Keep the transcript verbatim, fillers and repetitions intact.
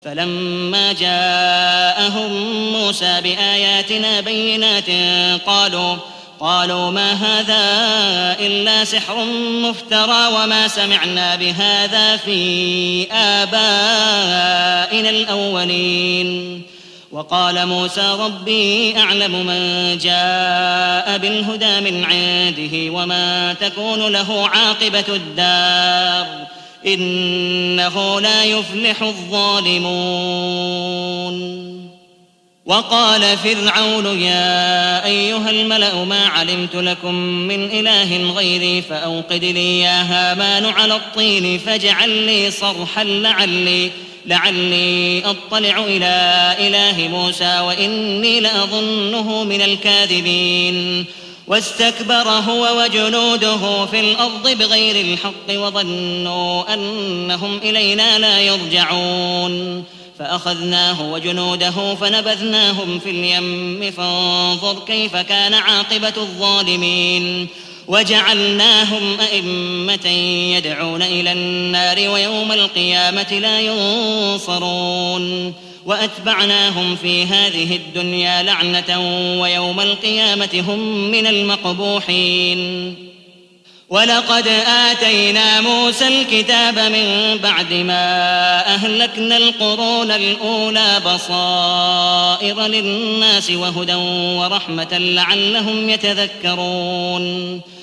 فلما جاءهم موسى بآياتنا بينات قالوا قالوا ما هذا إلا سحر مفترى وما سمعنا بهذا في آبائنا الأولين. وقال موسى ربي أعلم من جاء بالهدى من عنده وما تكون له عاقبة الدار إنه لا يفلح الظالمون. وقال فرعون يا أيها الملأ ما علمت لكم من إله غيري فأوقد لي يا هامان على الطين فاجعل لي صرحا لعلي, لعلي أطلع إلى إله موسى وإني لأظنه من الكاذبين. واستكبر هو وجنوده في الأرض بغير الحق وظنوا أنهم إلينا لا يرجعون فأخذناه وجنوده فنبذناهم في اليم فانظر كيف كان عاقبة الظالمين. وجعلناهم أئمة يدعون إلى النار ويوم القيامة لا ينصرون. وأتبعناهم في هذه الدنيا لعنة ويوم القيامة هم من المقبوحين. ولقد آتينا موسى الكتاب من بعد ما أهلكنا القرون الأولى بصائر للناس وهدى ورحمة لعلهم يتذكرون.